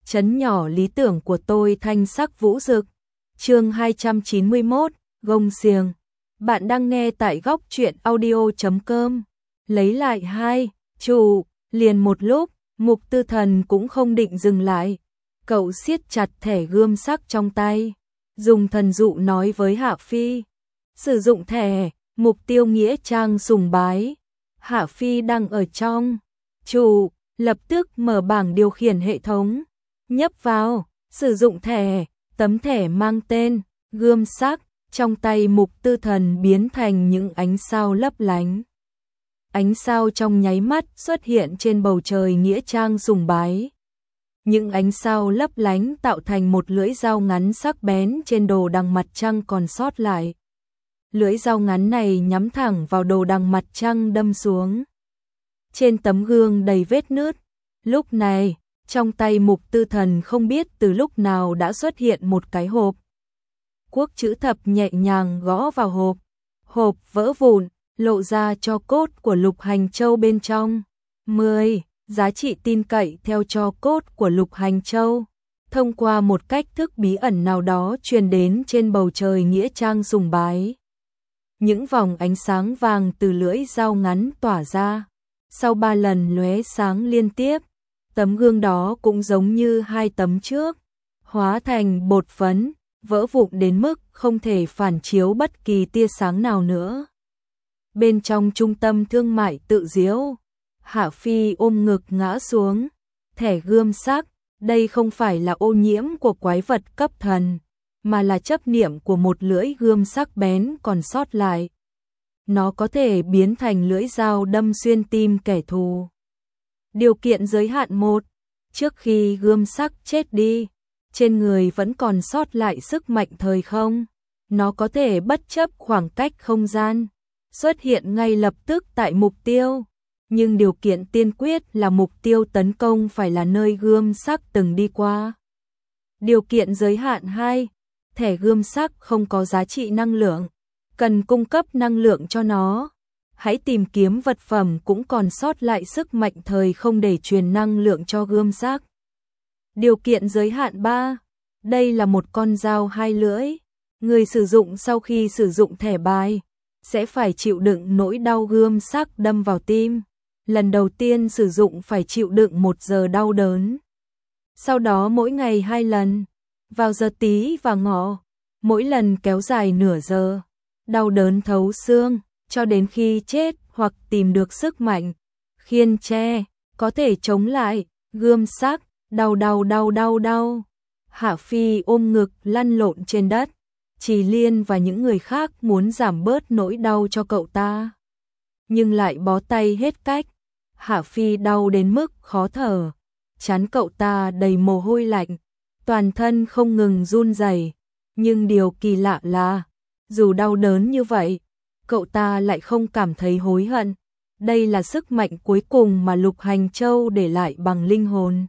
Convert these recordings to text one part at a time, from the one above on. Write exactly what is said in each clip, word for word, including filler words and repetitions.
trấn nhỏ lý tưởng của tôi thanh sắc vũ rực. Chương hai trăm chín mươi mốt, gông xiềng. Bạn đang nghe tại góc truyện audio chấm com. Lấy lại hai, chủ, liền một lúc, Mục Tư Thần cũng không định dừng lại. Cậu siết chặt thẻ gươm sắc trong tay, dùng thần dụ nói với Hạ Phi. Sử dụng thẻ, mục tiêu nghĩa trang sùng bái. Hạ Phi đang ở trong. Chủ, lập tức mở bảng điều khiển hệ thống. Nhấp vào, sử dụng thẻ, tấm thẻ mang tên, gươm sắc, trong tay Mục Tư Thần biến thành những ánh sao lấp lánh. Ánh sao trong nháy mắt xuất hiện trên bầu trời nghĩa trang sùng bái. Những ánh sao lấp lánh tạo thành một lưỡi dao ngắn sắc bén trên đồ đằng mặt trăng còn sót lại. Lưỡi dao ngắn này nhắm thẳng vào đồ đằng mặt trăng đâm xuống. Trên tấm gương đầy vết nứt, lúc này, trong tay Mục Tư Thần không biết từ lúc nào đã xuất hiện một cái hộp. Quốc chữ thập nhẹ nhàng gõ vào hộp, hộp vỡ vụn, lộ ra tro cốt của Lục Hành Châu bên trong. mười. Giá trị tin cậy theo tro cốt của Lục Hành Châu, thông qua một cách thức bí ẩn nào đó truyền đến trên bầu trời nghĩa trang sùng bái. Những vòng ánh sáng vàng từ lưỡi dao ngắn tỏa ra, sau ba lần lóe sáng liên tiếp, tấm gương đó cũng giống như hai tấm trước, hóa thành bột phấn, vỡ vụn đến mức không thể phản chiếu bất kỳ tia sáng nào nữa. Bên trong trung tâm thương mại Tự Diễu, Hạ Phi ôm ngực ngã xuống. Thẻ gươm sắc, đây không phải là ô nhiễm của quái vật cấp thần, mà là chấp niệm của một lưỡi gươm sắc bén còn sót lại. Nó có thể biến thành lưỡi dao đâm xuyên tim kẻ thù. Điều kiện giới hạn một, trước khi gươm sắc chết đi, trên người vẫn còn sót lại sức mạnh thời không. Nó có thể bất chấp khoảng cách không gian, xuất hiện ngay lập tức tại mục tiêu. Nhưng điều kiện tiên quyết là mục tiêu tấn công phải là nơi gươm sắc từng đi qua. Điều kiện giới hạn hai, thẻ gươm sắc không có giá trị năng lượng, cần cung cấp năng lượng cho nó. Hãy tìm kiếm vật phẩm cũng còn sót lại sức mạnh thời không để truyền năng lượng cho gươm sắc. Điều kiện giới hạn ba, đây là một con dao hai lưỡi. Người sử dụng sau khi sử dụng thẻ bài sẽ phải chịu đựng nỗi đau gươm sắc đâm vào tim. Lần đầu tiên sử dụng phải chịu đựng một giờ đau đớn. Sau đó mỗi ngày hai lần, vào giờ tí và ngọ, mỗi lần kéo dài nửa giờ, đau đớn thấu xương, cho đến khi chết hoặc tìm được sức mạnh, khiên tre, có thể chống lại, gươm sắc, đau đau đau đau đau. Hạ Phi ôm ngực lăn lộn trên đất, Trì Liên và những người khác muốn giảm bớt nỗi đau cho cậu ta, nhưng lại bó tay hết cách. Hạ Phi đau đến mức khó thở, trán cậu ta đầy mồ hôi lạnh, toàn thân không ngừng run rẩy. Nhưng điều kỳ lạ là, dù đau đớn như vậy, cậu ta lại không cảm thấy hối hận. Đây là sức mạnh cuối cùng mà Lục Hành Châu để lại bằng linh hồn.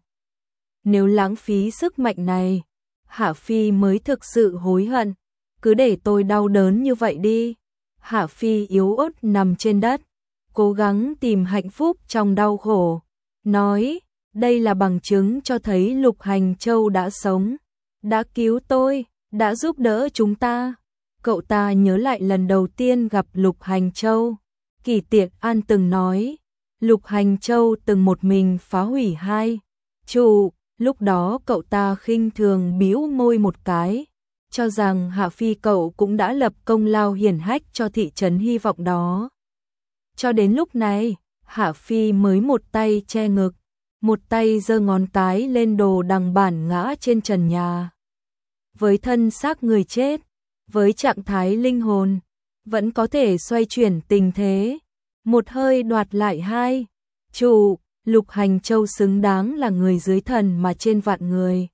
Nếu lãng phí sức mạnh này, Hạ Phi mới thực sự hối hận. Cứ để tôi đau đớn như vậy đi. Hạ Phi yếu ớt nằm trên đất, cố gắng tìm hạnh phúc trong đau khổ, nói, đây là bằng chứng cho thấy Lục Hành Châu đã sống, đã cứu tôi, đã giúp đỡ chúng ta. Cậu ta nhớ lại lần đầu tiên gặp Lục Hành Châu, Kỷ Tiện An từng nói, Lục Hành Châu từng một mình phá hủy hai trụ, lúc đó cậu ta khinh thường bĩu môi một cái, cho rằng Hạ Phi cậu cũng đã lập công lao hiển hách cho thị trấn hy vọng đó. Cho đến lúc này, Hạ Phi mới một tay che ngực, một tay giơ ngón cái lên đồ đằng bản ngã trên trần nhà. Với thân xác người chết, với trạng thái linh hồn, vẫn có thể xoay chuyển tình thế, một hơi đoạt lại hai trụ. Lục Hành Châu xứng đáng là người dưới thần mà trên vạn người.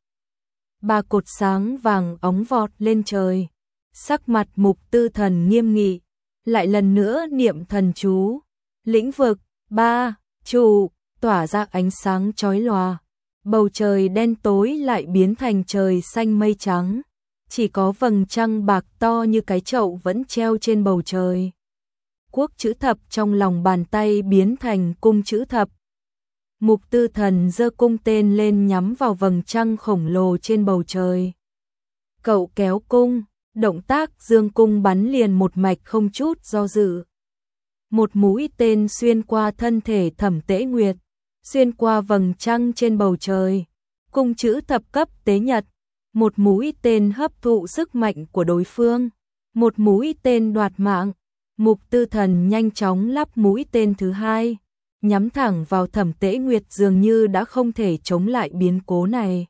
Ba cột sáng vàng óng vọt lên trời, sắc mặt Mục Tư Thần nghiêm nghị, lại lần nữa niệm thần chú. Lĩnh vực ba trụ tỏa ra ánh sáng chói lòa, bầu trời đen tối lại biến thành trời xanh mây trắng, chỉ có vầng trăng bạc to như cái chậu vẫn treo trên bầu trời. Quốc chữ thập trong lòng bàn tay biến thành cung chữ thập. Mục Tư Thần giơ cung tên lên nhắm vào vầng trăng khổng lồ trên bầu trời. Cậu kéo cung, động tác dương cung bắn liền một mạch không chút do dự. Một mũi tên xuyên qua thân thể Thẩm Tế Nguyệt, xuyên qua vầng trăng trên bầu trời, cung chữ thập cấp tế nhật. Một mũi tên hấp thụ sức mạnh của đối phương, một mũi tên đoạt mạng. Mục Tư Thần nhanh chóng lắp mũi tên thứ hai, nhắm thẳng vào Thẩm Tế Nguyệt, dường như đã không thể chống lại biến cố này.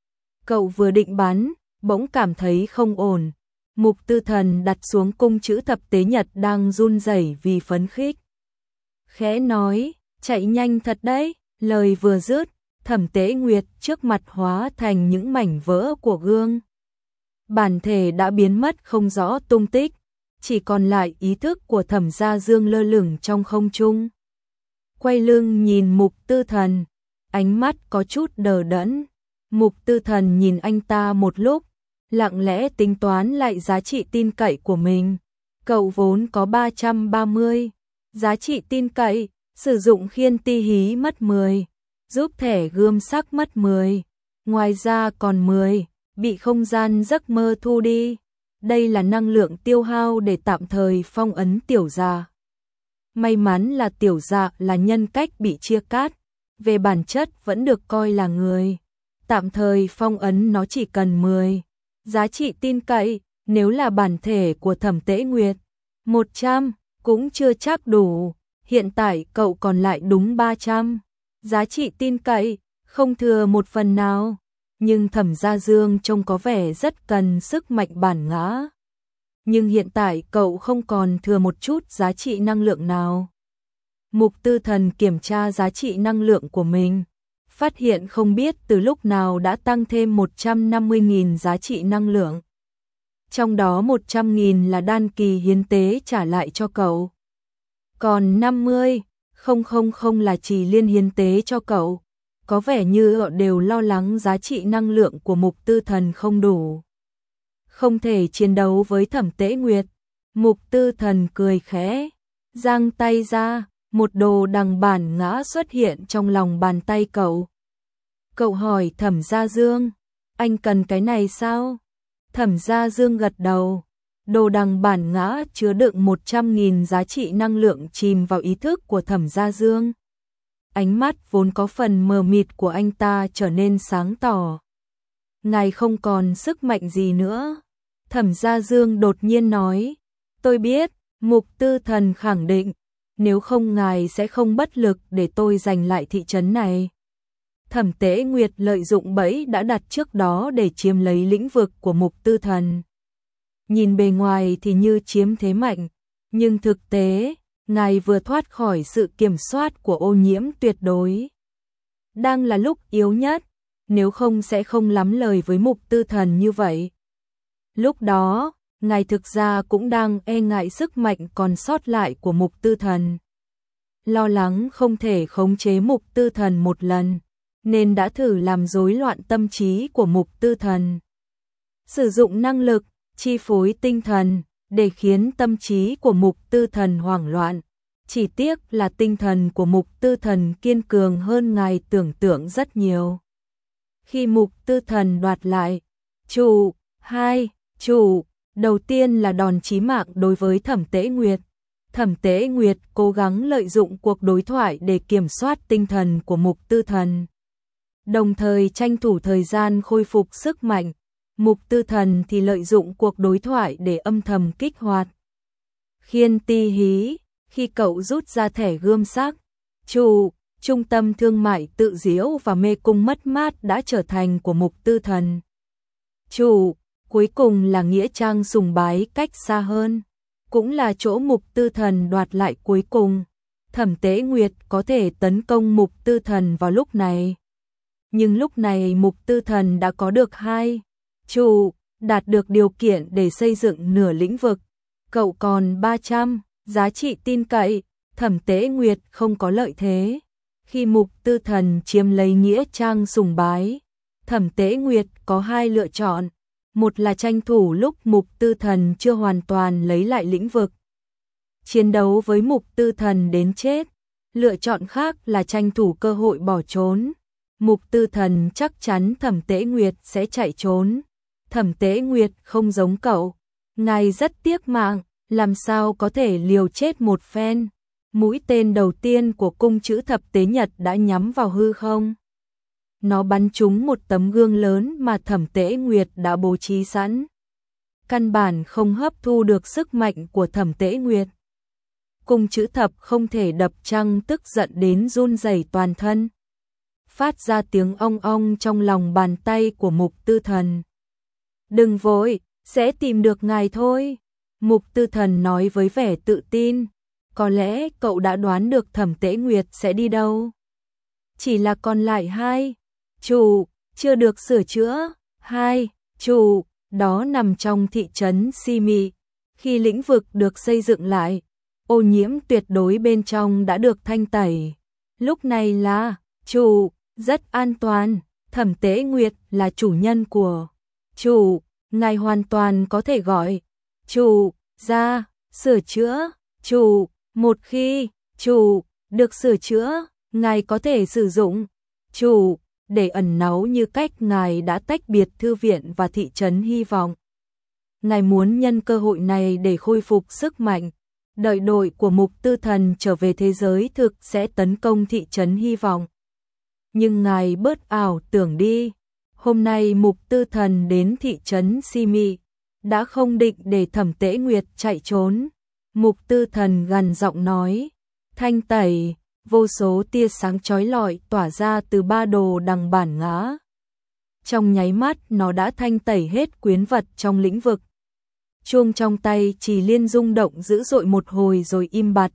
Cậu vừa định bắn, bỗng cảm thấy không ổn. Mục Tư Thần đặt xuống cung chữ thập tế nhật đang run rẩy vì phấn khích. Khẽ nói, chạy nhanh thật đấy. Lời vừa dứt, Thẩm Tế Nguyệt trước mặt hóa thành những mảnh vỡ của gương. Bản thể đã biến mất không rõ tung tích, chỉ còn lại ý thức của Thẩm Gia Dương lơ lửng trong không trung. Quay lưng nhìn Mục Tư Thần, ánh mắt có chút đờ đẫn. Mục Tư Thần nhìn anh ta một lúc, lặng lẽ tính toán lại giá trị tin cậy của mình. Cậu vốn có ba trăm ba mươi, giá trị tin cậy, sử dụng khiên ti hí mất mười, giúp thẻ gươm sắc mất mười, ngoài ra còn mười, bị không gian giấc mơ thu đi. Đây là năng lượng tiêu hao để tạm thời phong ấn Tiểu Dạ. May mắn là Tiểu Dạ là nhân cách bị chia cắt, về bản chất vẫn được coi là người. Tạm thời phong ấn nó chỉ cần mười. Giá trị tin cậy, nếu là bản thể của Thẩm Tế Nguyệt, một trăm, cũng chưa chắc đủ. Hiện tại cậu còn lại đúng ba trăm. Giá trị tin cậy, không thừa một phần nào. Nhưng Thẩm Gia Dương trông có vẻ rất cần sức mạnh bản ngã. Nhưng hiện tại cậu không còn thừa một chút giá trị năng lượng nào. Mục Tư Thần kiểm tra giá trị năng lượng của mình, phát hiện không biết từ lúc nào đã tăng thêm một trăm năm mươi nghìn giá trị năng lượng. Trong đó một trăm nghìn là đan kỳ hiến tế trả lại cho cậu. Còn năm mươi nghìn là Trì Liên hiến tế cho cậu. Có vẻ như họ đều lo lắng giá trị năng lượng của Mục Tư Thần không đủ, không thể chiến đấu với Thẩm Tế Nguyệt. Mục Tư Thần cười khẽ, giang tay ra, một đồ đằng bản ngã xuất hiện trong lòng bàn tay cậu. Cậu hỏi Thẩm Gia Dương, anh cần cái này sao? Thẩm Gia Dương gật đầu. Đồ đằng bản ngã chứa đựng một trăm nghìn giá trị năng lượng chìm vào ý thức của Thẩm Gia Dương. Ánh mắt vốn có phần mờ mịt của anh ta trở nên sáng tỏ. Ngài không còn sức mạnh gì nữa. Thẩm Gia Dương đột nhiên nói. Tôi biết, Mục Tư Thần khẳng định, nếu không ngài sẽ không bất lực để tôi giành lại thị trấn này. Thẩm Tế Nguyệt lợi dụng bẫy đã đặt trước đó để chiếm lấy lĩnh vực của Mục Tư Thần. Nhìn bề ngoài thì như chiếm thế mạnh, nhưng thực tế, ngài vừa thoát khỏi sự kiểm soát của ô nhiễm tuyệt đối. Đang là lúc yếu nhất, nếu không sẽ không lắm lời với Mục Tư Thần như vậy. Lúc đó, ngài thực ra cũng đang e ngại sức mạnh còn sót lại của Mục Tư Thần. Lo lắng không thể khống chế Mục Tư Thần một lần, nên đã thử làm rối loạn tâm trí của Mục Tư Thần. Sử dụng năng lực, chi phối tinh thần, để khiến tâm trí của Mục Tư Thần hoảng loạn. Chỉ tiếc là tinh thần của Mục Tư Thần kiên cường hơn ngài tưởng tượng rất nhiều. Khi Mục Tư Thần đoạt lại, chủ, hai, chủ, đầu tiên là đòn chí mạng đối với Thẩm Tế Nguyệt. Thẩm Tế Nguyệt cố gắng lợi dụng cuộc đối thoại để kiểm soát tinh thần của Mục Tư Thần, đồng thời tranh thủ thời gian khôi phục sức mạnh. Mục Tư Thần thì lợi dụng cuộc đối thoại để âm thầm kích hoạt khiên ti hí. Khi cậu rút ra thẻ gươm sắc, chủ, trung tâm thương mại tự diễu và mê cung mất mát đã trở thành của Mục Tư Thần. Chủ, cuối cùng là nghĩa trang sùng bái cách xa hơn, cũng là chỗ Mục Tư Thần đoạt lại cuối cùng. Thẩm Tế Nguyệt có thể tấn công Mục Tư Thần vào lúc này. Nhưng lúc này Mục Tư Thần đã có được hai, chủ, đạt được điều kiện để xây dựng nửa lĩnh vực. Cậu còn ba trăm, giá trị tin cậy, Thẩm Tế Nguyệt không có lợi thế. Khi Mục Tư Thần chiếm lấy nghĩa trang sùng bái, Thẩm Tế Nguyệt có hai lựa chọn. Một là tranh thủ lúc Mục Tư Thần chưa hoàn toàn lấy lại lĩnh vực, chiến đấu với Mục Tư Thần đến chết. Lựa chọn khác là tranh thủ cơ hội bỏ trốn. Mục Tư Thần chắc chắn Thẩm Tế Nguyệt sẽ chạy trốn. Thẩm Tế Nguyệt không giống cậu, ngài rất tiếc mạng, làm sao có thể liều chết một phen. Mũi tên đầu tiên của cung chữ thập tế nhật đã nhắm vào hư không. Nó bắn trúng một tấm gương lớn mà Thẩm Tế Nguyệt đã bố trí sẵn. Căn bản không hấp thu được sức mạnh của Thẩm Tế Nguyệt. Cung chữ thập không thể đập trăng, tức giận đến run rẩy toàn thân. Phát ra tiếng ong ong trong lòng bàn tay của Mục Tư Thần. Đừng vội, sẽ tìm được ngài thôi. Mục Tư Thần nói với vẻ tự tin. Có lẽ cậu đã đoán được Thẩm Tế Nguyệt sẽ đi đâu. Chỉ là còn lại hai trụ, chưa được sửa chữa. Hai trụ, đó nằm trong thị trấn Si Mị. Khi lĩnh vực được xây dựng lại, ô nhiễm tuyệt đối bên trong đã được thanh tẩy. Lúc này là trụ, rất an toàn. Thẩm Tế Nguyệt là chủ nhân của trụ, ngài hoàn toàn có thể gọi trụ ra, sửa chữa trụ. Một khi trụ được sửa chữa, ngài có thể sử dụng trụ để ẩn náu như cách ngài đã tách biệt thư viện và thị trấn hy vọng. Ngài muốn nhân cơ hội này để khôi phục sức mạnh. Đợi đội của Mục Tư Thần trở về thế giới thực sẽ tấn công thị trấn hy vọng. Nhưng ngài bớt ảo tưởng đi. Hôm nay Mục Tư Thần đến thị trấn Si Mị, đã không định để Thẩm Tế Nguyệt chạy trốn. Mục Tư Thần gằn giọng nói, thanh tẩy, vô số tia sáng chói lọi tỏa ra từ ba đồ đằng bản ngã. Trong nháy mắt nó đã thanh tẩy hết quyến vật trong lĩnh vực. Chuông trong tay Chỉ Liên rung động dữ dội một hồi rồi im bặt.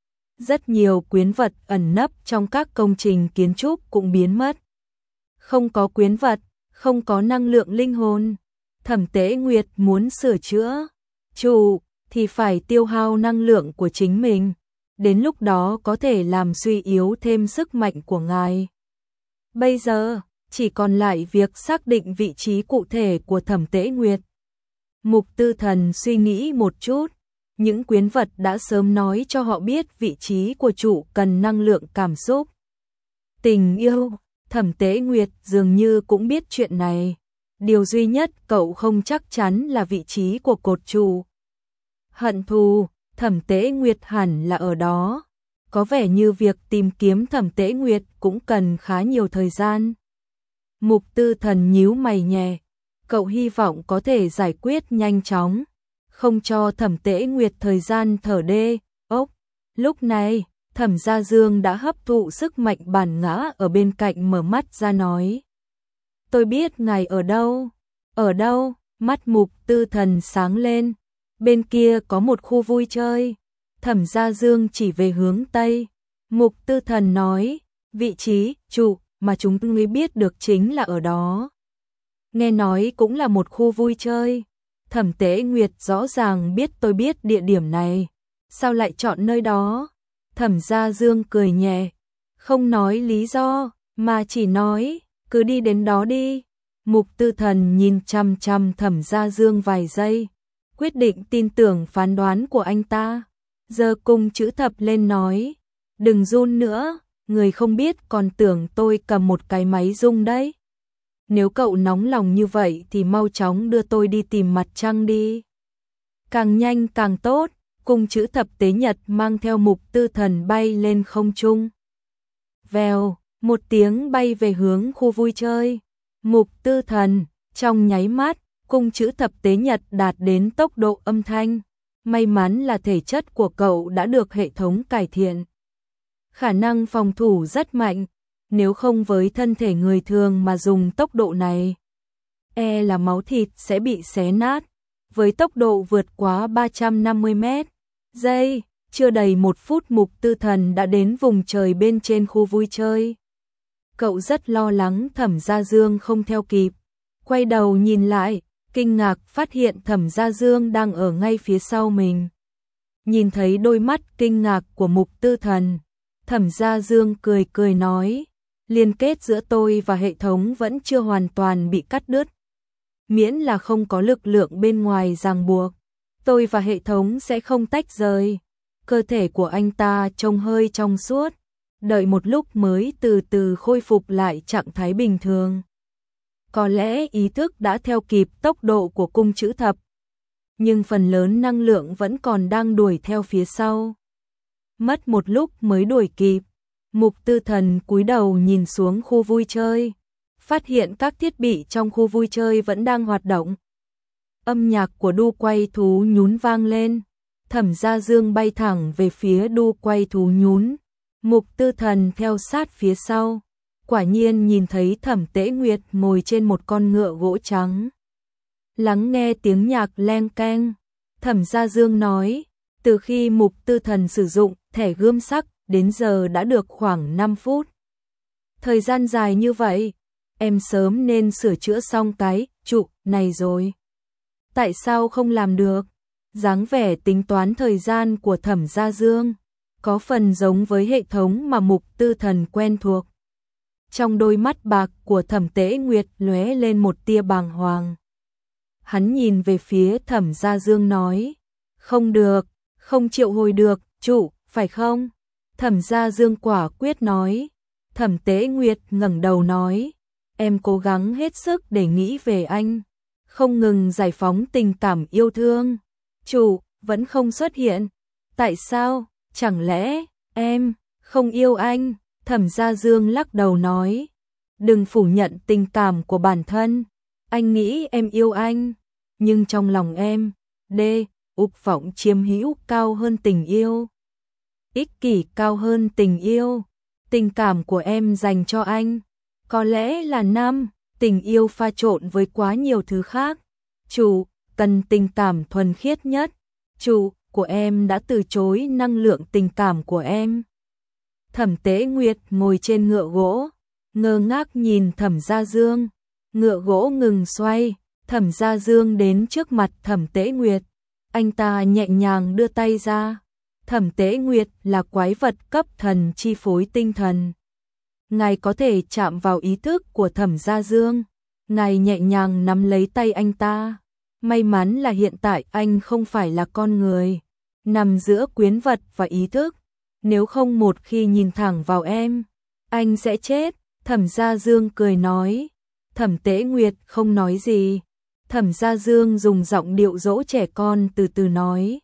Rất nhiều quyến vật ẩn nấp trong các công trình kiến trúc cũng biến mất. Không có quyến vật, không có năng lượng linh hồn. Thẩm Tế Nguyệt muốn sửa chữa trụ thì phải tiêu hao năng lượng của chính mình. Đến lúc đó có thể làm suy yếu thêm sức mạnh của ngài. Bây giờ, chỉ còn lại việc xác định vị trí cụ thể của Thẩm Tế Nguyệt. Mục Tư Thần suy nghĩ một chút. Những quyến vật đã sớm nói cho họ biết vị trí của trụ cần năng lượng cảm xúc. Tình yêu, Thẩm Tế Nguyệt dường như cũng biết chuyện này. Điều duy nhất cậu không chắc chắn là vị trí của cột trụ. Hận thù, Thẩm Tế Nguyệt hẳn là ở đó. Có vẻ như việc tìm kiếm Thẩm Tế Nguyệt cũng cần khá nhiều thời gian. Mục Tư Thần nhíu mày nhẹ. Cậu hy vọng có thể giải quyết nhanh chóng, không cho Thẩm Tế Nguyệt thời gian thở đê, ốc. Lúc này, Thẩm Gia Dương đã hấp thụ sức mạnh bản ngã ở bên cạnh mở mắt ra nói. Tôi biết ngài ở đâu. Ở đâu? Mắt Mục Tư Thần sáng lên. Bên kia có một khu vui chơi. Thẩm Gia Dương chỉ về hướng Tây. Mục Tư Thần nói, vị trí, trụ mà chúng tôi biết được chính là ở đó. Nghe nói cũng là một khu vui chơi. Thẩm Tế Nguyệt rõ ràng biết tôi biết địa điểm này. Sao lại chọn nơi đó? Thẩm Gia Dương cười nhẹ. Không nói lý do, mà chỉ nói, cứ đi đến đó đi. Mục Tư Thần nhìn chăm chăm Thẩm Gia Dương vài giây. Quyết định tin tưởng phán đoán của anh ta. Giờ cung chữ thập lên nói. Đừng run nữa, người không biết còn tưởng tôi cầm một cái máy rung đấy. Nếu cậu nóng lòng như vậy thì mau chóng đưa tôi đi tìm mặt trăng đi. Càng nhanh càng tốt. Cung chữ thập tế nhật mang theo Mục Tư Thần bay lên không trung. Vèo, một tiếng bay về hướng khu vui chơi. Mục Tư Thần, trong nháy mắt, cung chữ thập tế nhật đạt đến tốc độ âm thanh. May mắn là thể chất của cậu đã được hệ thống cải thiện. Khả năng phòng thủ rất mạnh. Nếu không với thân thể người thường mà dùng tốc độ này, e là máu thịt sẽ bị xé nát. Với tốc độ vượt quá ba trăm năm mươi mét giây, chưa đầy một phút Mục Tư Thần đã đến vùng trời bên trên khu vui chơi. Cậu rất lo lắng Thẩm Gia Dương không theo kịp. Quay đầu nhìn lại, kinh ngạc phát hiện Thẩm Gia Dương đang ở ngay phía sau mình. Nhìn thấy đôi mắt kinh ngạc của Mục Tư Thần, Thẩm Gia Dương cười cười nói, liên kết giữa tôi và hệ thống vẫn chưa hoàn toàn bị cắt đứt. Miễn là không có lực lượng bên ngoài ràng buộc, tôi và hệ thống sẽ không tách rời. cơ thể của anh ta trông hơi trong suốt, đợi một lúc mới từ từ khôi phục lại trạng thái bình thường. Có lẽ ý thức đã theo kịp tốc độ của cung chữ thập, nhưng phần lớn năng lượng vẫn còn đang đuổi theo phía sau. Mất một lúc mới đuổi kịp, Mục Tư Thần cúi đầu nhìn xuống khu vui chơi, phát hiện các thiết bị trong khu vui chơi vẫn đang hoạt động. Âm nhạc của đu quay thú nhún vang lên, Thẩm Gia Dương bay thẳng về phía đu quay thú nhún, Mục Tư Thần theo sát phía sau, quả nhiên nhìn thấy Thẩm Tế Nguyệt ngồi trên một con ngựa gỗ trắng. Lắng nghe tiếng nhạc leng keng, Thẩm Gia Dương nói, từ khi Mục Tư Thần sử dụng thẻ gươm sắc đến giờ đã được khoảng năm phút. Thời gian dài như vậy, em sớm nên sửa chữa xong cái trụ này rồi. Tại sao không làm được? Dáng vẻ tính toán thời gian của Thẩm Gia Dương có phần giống với hệ thống mà Mục Tư Thần quen thuộc. Trong đôi mắt bạc của Thẩm Tế Nguyệt lóe lên một tia bàng hoàng. Hắn nhìn về phía Thẩm Gia Dương nói, không được, không triệu hồi được, trụ, phải không? Thẩm Gia Dương quả quyết nói. Thẩm Tế Nguyệt ngẩng đầu nói, em cố gắng hết sức để nghĩ về anh, không ngừng giải phóng tình cảm yêu thương. Chủ vẫn không xuất hiện. Tại sao? Chẳng lẽ em không yêu anh? Thẩm Gia Dương lắc đầu nói, đừng phủ nhận tình cảm của bản thân. Anh nghĩ em yêu anh, nhưng trong lòng em, đê, ục vọng chiếm hữu cao hơn tình yêu. Ích kỷ cao hơn tình yêu. Tình cảm của em dành cho anh có lẽ là năm, tình yêu pha trộn với quá nhiều thứ khác. Chủ cần tình cảm thuần khiết nhất. Chủ của em đã từ chối năng lượng tình cảm của em. Thẩm Tế Nguyệt ngồi trên ngựa gỗ, ngơ ngác nhìn Thẩm Gia Dương. Ngựa gỗ ngừng xoay, Thẩm Gia Dương đến trước mặt Thẩm Tế Nguyệt. Anh ta nhẹ nhàng đưa tay ra. Thẩm Tế Nguyệt là quái vật cấp thần chi phối tinh thần. Ngài có thể chạm vào ý thức của Thẩm Gia Dương. Ngài nhẹ nhàng nắm lấy tay anh ta. May mắn là hiện tại anh không phải là con người, nằm giữa quyến vật và ý thức. Nếu không một khi nhìn thẳng vào em, anh sẽ chết. Thẩm Gia Dương cười nói. Thẩm Tế Nguyệt không nói gì. Thẩm Gia Dương dùng giọng điệu dỗ trẻ con từ từ nói.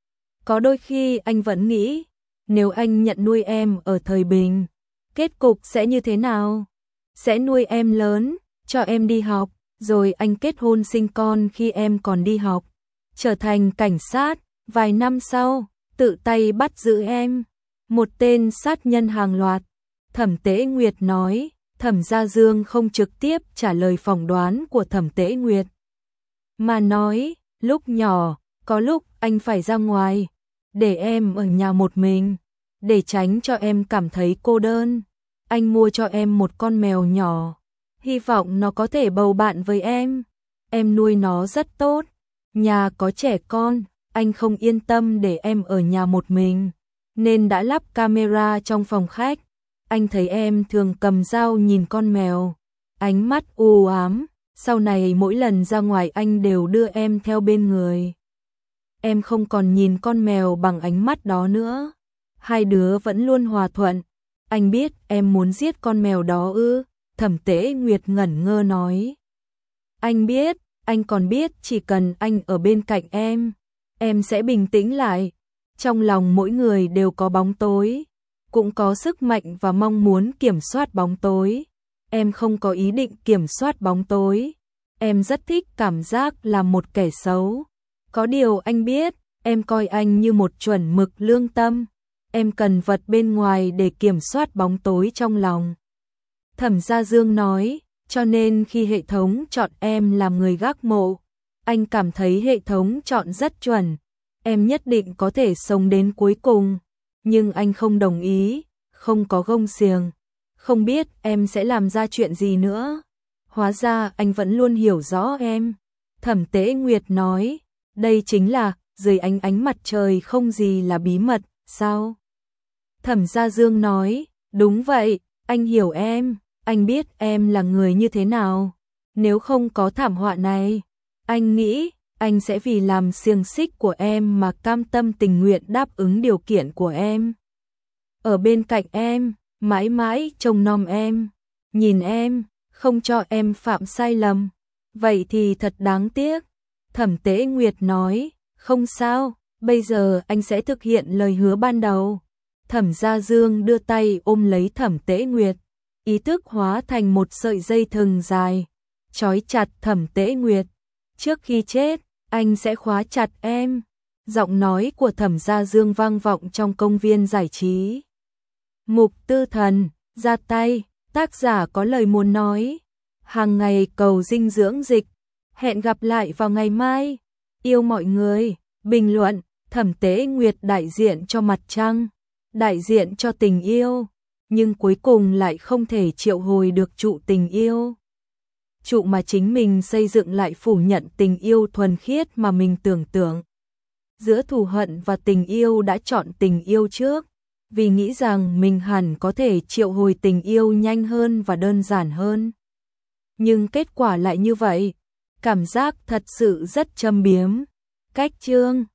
Có đôi khi anh vẫn nghĩ, nếu anh nhận nuôi em ở thời bình, kết cục sẽ như thế nào? Sẽ nuôi em lớn, cho em đi học, rồi anh kết hôn sinh con khi em còn đi học, trở thành cảnh sát, vài năm sau, tự tay bắt giữ em, một tên sát nhân hàng loạt. Thẩm Tế Nguyệt nói. Thẩm Gia Dương không trực tiếp trả lời phỏng đoán của Thẩm Tế Nguyệt, mà nói, lúc nhỏ, có lúc anh phải ra ngoài, để em ở nhà một mình, để tránh cho em cảm thấy cô đơn. Anh mua cho em một con mèo nhỏ, hy vọng nó có thể bầu bạn với em. Em nuôi nó rất tốt, nhà có trẻ con, anh không yên tâm để em ở nhà một mình, nên đã lắp camera trong phòng khách. Anh thấy em thường cầm dao nhìn con mèo, ánh mắt u ám, sau này mỗi lần ra ngoài anh đều đưa em theo bên người. Em không còn nhìn con mèo bằng ánh mắt đó nữa. Hai đứa vẫn luôn hòa thuận. Anh biết em muốn giết con mèo đó ư? Thẩm Tế Nguyệt ngẩn ngơ nói. Anh biết, anh còn biết chỉ cần anh ở bên cạnh em, em sẽ bình tĩnh lại. Trong lòng mỗi người đều có bóng tối, cũng có sức mạnh và mong muốn kiểm soát bóng tối. Em không có ý định kiểm soát bóng tối. Em rất thích cảm giác là một kẻ xấu. Có điều anh biết, em coi anh như một chuẩn mực lương tâm. Em cần vật bên ngoài để kiểm soát bóng tối trong lòng. Thẩm Gia Dương nói, cho nên khi hệ thống chọn em làm người gác mộ, anh cảm thấy hệ thống chọn rất chuẩn. Em nhất định có thể sống đến cuối cùng. Nhưng anh không đồng ý, không có gông xiềng. Không biết em sẽ làm ra chuyện gì nữa. Hóa ra anh vẫn luôn hiểu rõ em. Thẩm Tế Nguyệt nói, đây chính là, dưới ánh ánh mặt trời không gì là bí mật, sao? Thẩm Gia Dương nói, đúng vậy, anh hiểu em, anh biết em là người như thế nào. Nếu không có thảm họa này, anh nghĩ, anh sẽ vì làm xiềng xích của em mà cam tâm tình nguyện đáp ứng điều kiện của em. Ở bên cạnh em, mãi mãi trông nom em, nhìn em, không cho em phạm sai lầm. Vậy thì thật đáng tiếc. Thẩm Tế Nguyệt nói, không sao, bây giờ anh sẽ thực hiện lời hứa ban đầu. Thẩm Gia Dương đưa tay ôm lấy Thẩm Tế Nguyệt, ý thức hóa thành một sợi dây thừng dài, trói chặt Thẩm Tế Nguyệt. Trước khi chết, anh sẽ khóa chặt em. Giọng nói của Thẩm Gia Dương vang vọng trong công viên giải trí. Mục Tư Thần, ra tay, tác giả có lời muốn nói. Hàng ngày cầu dinh dưỡng dịch. Hẹn gặp lại vào ngày mai. Yêu mọi người. Bình luận, Thẩm Tế Nguyệt đại diện cho mặt trăng, đại diện cho tình yêu, nhưng cuối cùng lại không thể triệu hồi được trụ tình yêu. Trụ mà chính mình xây dựng lại phủ nhận tình yêu thuần khiết mà mình tưởng tượng. Giữa thù hận và tình yêu đã chọn tình yêu trước, vì nghĩ rằng mình hẳn có thể triệu hồi tình yêu nhanh hơn và đơn giản hơn. Nhưng kết quả lại như vậy, cảm giác thật sự rất châm biếm. Cách chương